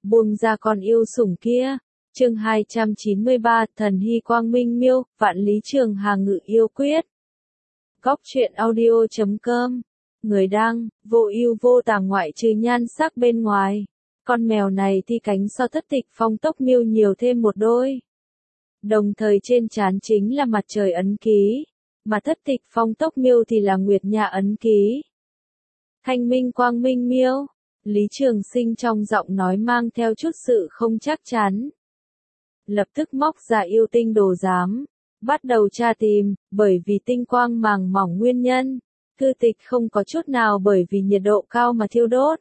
buông ra con yêu sủng kia. Chương 293, Thần Hy Quang Minh Miêu, Vạn Lý Trường Hà Ngự Yêu Quyết. Góc truyện audio.com. Người đăng, vô ưu vô tà ngoại trừ nhan sắc bên ngoài. Con mèo này thì cánh so Thất Tịch Phong Tốc Miêu nhiều thêm một đôi. Đồng thời trên trán chính là mặt trời ấn ký, mà Thất Tịch Phong Tốc Miêu thì là Nguyệt Nha ấn ký. Thanh minh Quang Minh Miêu, Lý Trường Sinh trong giọng nói mang theo chút sự không chắc chắn. Lập tức móc ra yêu tinh đồ giám, bắt đầu tra tìm, bởi vì tinh quang màng mỏng nguyên nhân, thư tịch không có chút nào bởi vì nhiệt độ cao mà thiêu đốt.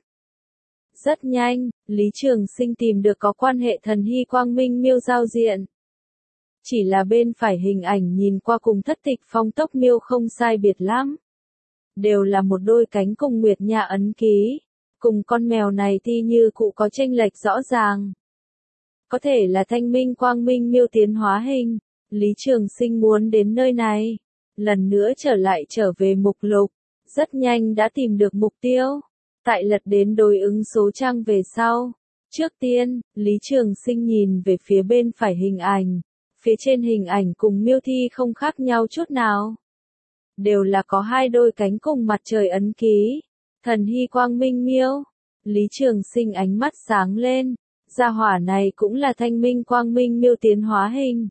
Rất nhanh, Lý Trường Sinh tìm được có quan hệ Thần Hy Quang Minh Miêu giao diện. Chỉ là bên phải hình ảnh nhìn qua cùng Thất Tịch Phong Tốc Miêu không sai biệt lắm. Đều là một đôi cánh cùng Nguyệt Nha ấn ký, cùng con mèo này thì như cụ có chênh lệch rõ ràng. Có thể là Thanh minh Quang Minh Miêu tiến hóa hình. Lý Trường Sinh muốn đến nơi này, lần nữa trở về mục lục, rất nhanh đã tìm được mục tiêu. Tại lật đến đối ứng số trang về sau. Trước tiên, Lý Trường Sinh nhìn về phía bên phải hình ảnh, phía trên hình ảnh cùng miêu thi không khác nhau chút nào. Đều là có hai đôi cánh cùng mặt trời ấn ký. Thần Hy Quang Minh Miêu. Lý Trường Sinh ánh mắt sáng lên. Gia hỏa này cũng là Thanh minh Quang Minh Miêu tiến hóa hình.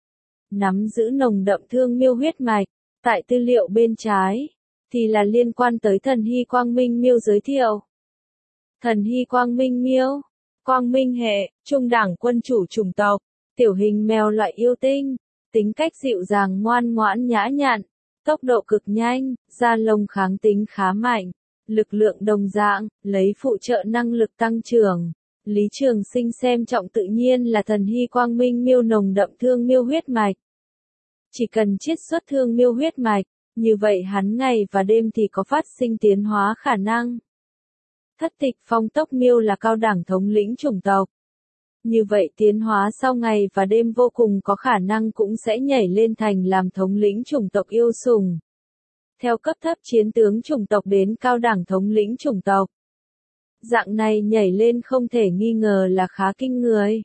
Nắm giữ nồng đậm thương miêu huyết mạch. Tại tư liệu bên trái, thì là liên quan tới Thần Hy Quang Minh Miêu giới thiệu. Thần Hy Quang Minh Miêu, Quang Minh hệ, trung đẳng quân chủ chủng tộc, tiểu hình mèo loại yêu tinh, tính cách dịu dàng ngoan ngoãn nhã nhặn, tốc độ cực nhanh, da lông kháng tính khá mạnh, lực lượng đồng dạng, lấy phụ trợ năng lực tăng trưởng. Lý Trường Sinh xem trọng tự nhiên là Thần Hy Quang Minh Miêu nồng đậm thương miêu huyết mạch. Chỉ cần chiết xuất thương miêu huyết mạch, như vậy hắn ngày và đêm thì có phát sinh tiến hóa khả năng. Thất Tịch Phong Tốc Miêu là cao đẳng thống lĩnh chủng tộc. Như vậy tiến hóa sau ngày và đêm vô cùng có khả năng cũng sẽ nhảy lên thành làm thống lĩnh chủng tộc yêu sủng. Theo cấp thấp chiến tướng chủng tộc đến cao đẳng thống lĩnh chủng tộc. Dạng này nhảy lên không thể nghi ngờ là khá kinh người.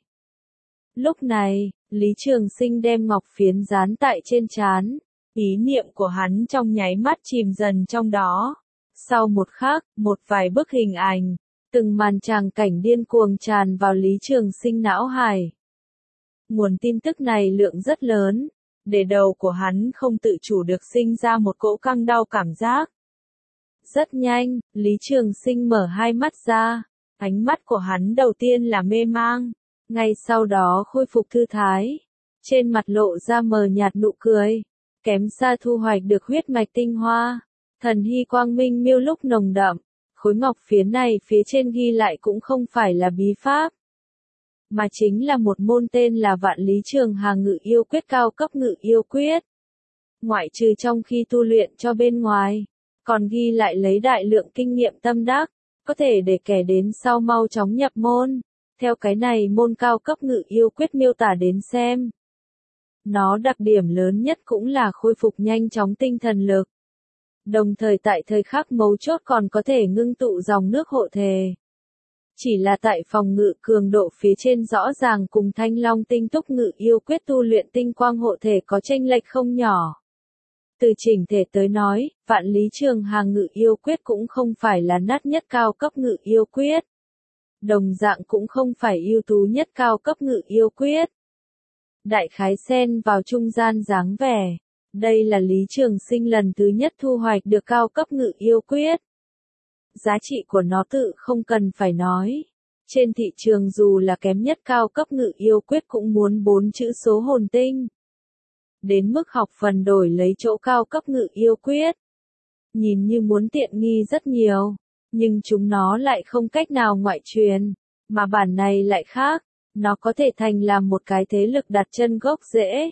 Lúc này, Lý Trường Sinh đem ngọc phiến dán tại trên trán. Ý niệm của hắn trong nháy mắt chìm dần trong đó. Sau một khắc, một vài bức hình ảnh, từng màn tràng cảnh điên cuồng tràn vào Lý Trường Sinh não hải. Nguồn tin tức này lượng rất lớn, để đầu của hắn không tự chủ được sinh ra một cỗ căng đau cảm giác. Rất nhanh, Lý Trường Sinh mở hai mắt ra, ánh mắt của hắn đầu tiên là mê mang, ngay sau đó khôi phục thư thái, trên mặt lộ ra mờ nhạt nụ cười, kém xa thu hoạch được huyết mạch tinh hoa. Thần Hy Quang Minh Miêu lúc nồng đậm, khối ngọc phiến này phía trên ghi lại cũng không phải là bí pháp, mà chính là một môn tên là Vạn Lý Trường Hà Ngự Yêu Quyết cao cấp ngự yêu quyết. Ngoại trừ trong khi tu luyện cho bên ngoài, còn ghi lại lấy đại lượng kinh nghiệm tâm đắc, có thể để kẻ đến sau mau chóng nhập môn. Theo cái này môn cao cấp ngự yêu quyết miêu tả đến xem. Nó đặc điểm lớn nhất cũng là khôi phục nhanh chóng tinh thần lực. Đồng thời tại thời khắc mấu chốt còn có thể ngưng tụ dòng nước hộ thể. Chỉ là tại phòng ngự cường độ phía trên rõ ràng cùng Thanh Long tinh túc ngự yêu quyết tu luyện tinh quang hộ thể có chênh lệch không nhỏ. Từ chỉnh thể tới nói, Vạn Lý Trường Hà Ngự Yêu Quyết cũng không phải là nát nhất cao cấp ngự yêu quyết. Đồng dạng cũng không phải ưu tú nhất cao cấp ngự yêu quyết. Đại khái xen vào trung gian dáng vẻ. Đây là Lý Trường Sinh lần thứ nhất thu hoạch được cao cấp ngự yêu quyết. Giá trị của nó tự không cần phải nói. Trên thị trường dù là kém nhất cao cấp ngự yêu quyết cũng muốn 4 chữ số hồn tinh. Đến mức học phần đổi lấy chỗ cao cấp ngự yêu quyết. Nhìn như muốn tiện nghi rất nhiều, nhưng chúng nó lại không cách nào ngoại truyền, mà bản này lại khác, nó có thể thành làm một cái thế lực đặt chân gốc rễ.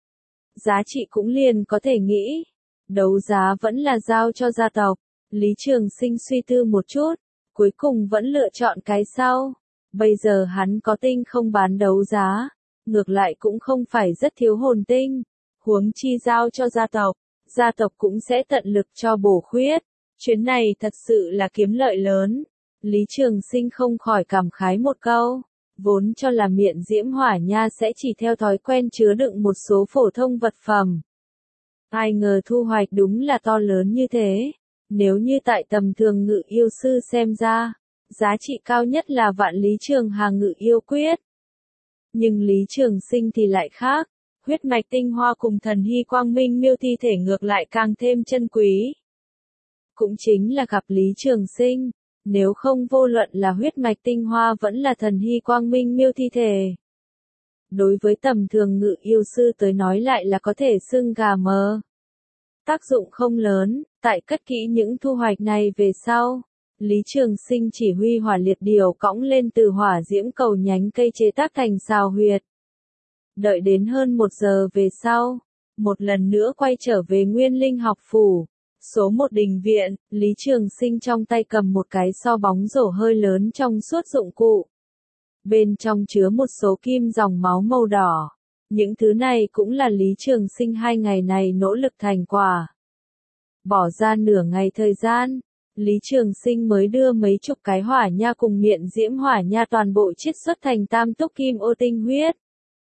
Giá trị cũng liền có thể nghĩ, đấu giá vẫn là giao cho gia tộc. Lý Trường Sinh suy tư một chút, cuối cùng vẫn lựa chọn cái sau. Bây giờ hắn có tinh không bán đấu giá, ngược lại cũng không phải rất thiếu hồn tinh. Huống chi giao cho gia tộc cũng sẽ tận lực cho bổ khuyết. Chuyến này thật sự là kiếm lợi lớn. Lý Trường Sinh không khỏi cảm khái một câu, vốn cho là miệng diễm hỏa nha sẽ chỉ theo thói quen chứa đựng một số phổ thông vật phẩm. Ai ngờ thu hoạch đúng là to lớn như thế, nếu như tại tầm thường ngự yêu sư xem ra, giá trị cao nhất là vạn lý trường hà ngự yêu quyết. Nhưng Lý Trường Sinh thì lại khác, huyết mạch tinh hoa cùng thần hy quang minh miêu thi thể ngược lại càng thêm chân quý. Cũng chính là gặp Lý Trường Sinh, nếu không vô luận là huyết mạch tinh hoa vẫn là thần hy quang minh miêu thi thể. Đối với tầm thường ngự yêu sư tới nói lại là có thể xưng gà mờ. Tác dụng không lớn, tại cất kỹ những thu hoạch này về sau. Lý Trường Sinh chỉ huy hỏa liệt điều cõng lên từ hỏa diễm cầu nhánh cây chế tác thành xào huyệt. Đợi đến hơn 1 giờ về sau, một lần nữa quay trở về Nguyên Linh học phủ. Số 1 đình viện, Lý Trường Sinh trong tay cầm một cái so bóng rổ hơi lớn trong suốt dụng cụ. Bên trong chứa một số kim dòng máu màu đỏ. Những thứ này cũng là Lý Trường Sinh 2 ngày này nỗ lực thành quả. Bỏ ra nửa ngày thời gian, Lý Trường Sinh mới đưa mấy chục cái hỏa nha cùng miệng diễm hỏa nha toàn bộ chiết xuất thành tam túc kim ô tinh huyết.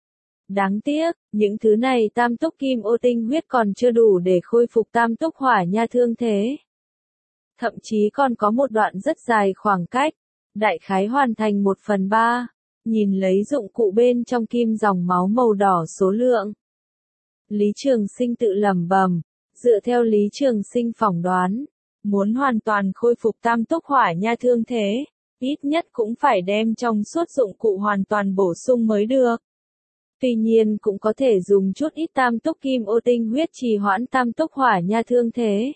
Đáng tiếc, những thứ này tam túc kim ô tinh huyết còn chưa đủ để khôi phục tam túc hỏa nha thương thế. Thậm chí còn có một đoạn rất dài khoảng cách, đại khái hoàn thành 1/3, nhìn lấy dụng cụ bên trong kim dòng máu màu đỏ số lượng. Lý Trường Sinh tự lẩm bẩm, dựa theo Lý Trường Sinh phỏng đoán, muốn hoàn toàn khôi phục tam túc hỏa nha thương thế, ít nhất cũng phải đem trong suốt dụng cụ hoàn toàn bổ sung mới được. Tuy nhiên cũng có thể dùng chút ít tam túc kim ô tinh huyết trì hoãn tam túc hỏa nha thương thế.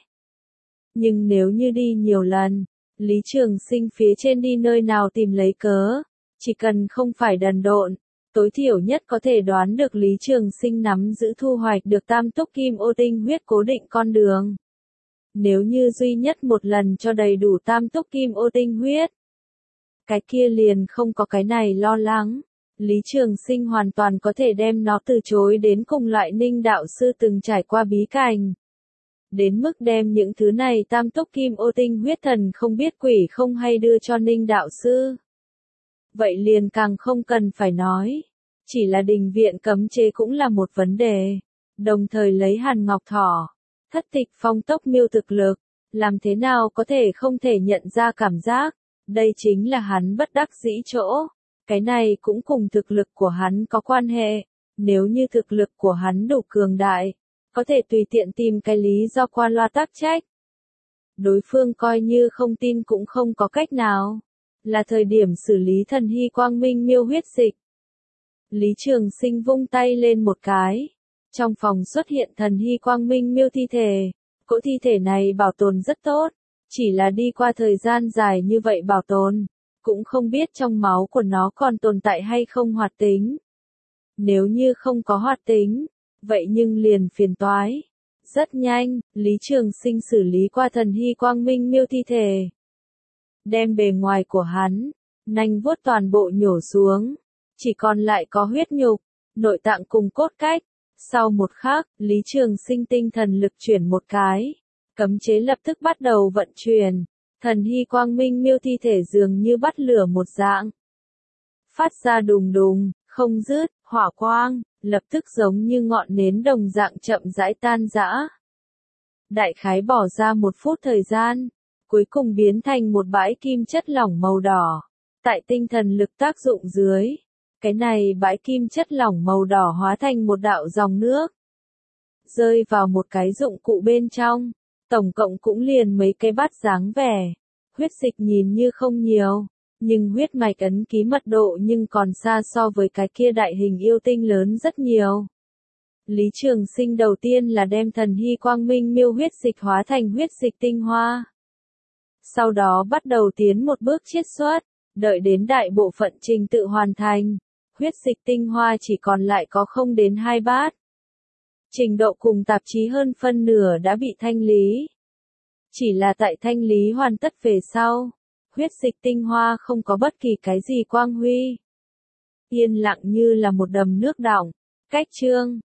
Nhưng nếu như đi nhiều lần, Lý Trường Sinh phía trên đi nơi nào tìm lấy cớ, chỉ cần không phải đần độn, tối thiểu nhất có thể đoán được Lý Trường Sinh nắm giữ thu hoạch được tam túc kim ô tinh huyết cố định con đường. Nếu như duy nhất một lần cho đầy đủ tam túc kim ô tinh huyết, cái kia liền không có cái này lo lắng. Lý Trường Sinh hoàn toàn có thể đem nó từ chối đến cùng loại Ninh đạo sư từng trải qua bí cảnh. Đến mức đem những thứ này tam túc kim ô tinh huyết thần không biết quỷ không hay đưa cho Ninh đạo sư. Vậy liền càng không cần phải nói. Chỉ là đình viện cấm chế cũng là một vấn đề. Đồng thời lấy Hàn Ngọc Thỏ, Thất Tịch Phong tốc miêu thực lực, làm thế nào có thể không thể nhận ra cảm giác. Đây chính là hắn bất đắc dĩ chỗ. Cái này cũng cùng thực lực của hắn có quan hệ. Nếu như thực lực của hắn đủ cường đại, có thể tùy tiện tìm cái lý do qua loa tác trách. Đối phương coi như không tin cũng không có cách nào. Là thời điểm xử lý thần hy quang minh miêu huyết dịch. Lý Trường Sinh vung tay lên một cái. Trong phòng xuất hiện thần hy quang minh miêu thi thể. Cỗ thi thể này bảo tồn rất tốt. Chỉ là đi qua thời gian dài như vậy bảo tồn, cũng không biết trong máu của nó còn tồn tại hay không hoạt tính. Nếu như không có hoạt tính, vậy nhưng liền phiền toái. Rất nhanh, Lý Trường Sinh xử lý qua thần hy quang minh miêu thi thể. Đem bề ngoài của hắn, nanh vuốt toàn bộ nhổ xuống. Chỉ còn lại có huyết nhục, nội tạng cùng cốt cách. Sau một khắc, Lý Trường Sinh tinh thần lực chuyển một cái. Cấm chế lập tức bắt đầu vận chuyển. Thần hy quang minh miêu thi thể dường như bắt lửa một dạng. Phát ra đùng đùng, không dứt, hỏa quang, lập tức giống như ngọn nến đồng dạng chậm rãi tan rã. Đại khái bỏ ra 1 phút thời gian, cuối cùng biến thành một bãi kim chất lỏng màu đỏ. Tại tinh thần lực tác dụng dưới, cái này bãi kim chất lỏng màu đỏ hóa thành một đạo dòng nước. Rơi vào một cái dụng cụ bên trong. Tổng cộng cũng liền mấy cái bát dáng vẻ. Huyết dịch nhìn như không nhiều, nhưng huyết mạch ấn ký mật độ nhưng còn xa so với cái kia đại hình yêu tinh lớn rất nhiều. Lý Trường Sinh đầu tiên là đem thần hy quang minh miêu huyết dịch hóa thành huyết dịch tinh hoa. Sau đó bắt đầu tiến một bước chiết xuất, đợi đến đại bộ phận trình tự hoàn thành, huyết dịch tinh hoa chỉ còn lại có không đến 2 bát. Trình độ cùng tạp chí hơn phân nửa đã bị thanh lý. Chỉ là tại thanh lý hoàn tất về sau, huyết dịch tinh hoa không có bất kỳ cái gì quang huy. Yên lặng như là một đầm nước đọng. Cách chương